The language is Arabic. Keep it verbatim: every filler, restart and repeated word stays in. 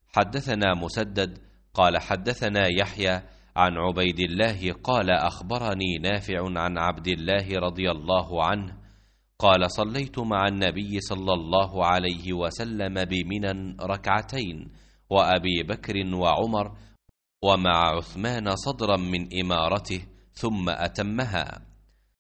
حدثنا مسدد قال حدثنا يحيى عن عبيد الله قال أخبرني نافع عن عبد الله رضي الله عنه قال صليت مع النبي صلى الله عليه وسلم بمنى ركعتين وأبي بكر وعمر ومع عثمان صدرا من إمارته ثم أتمها.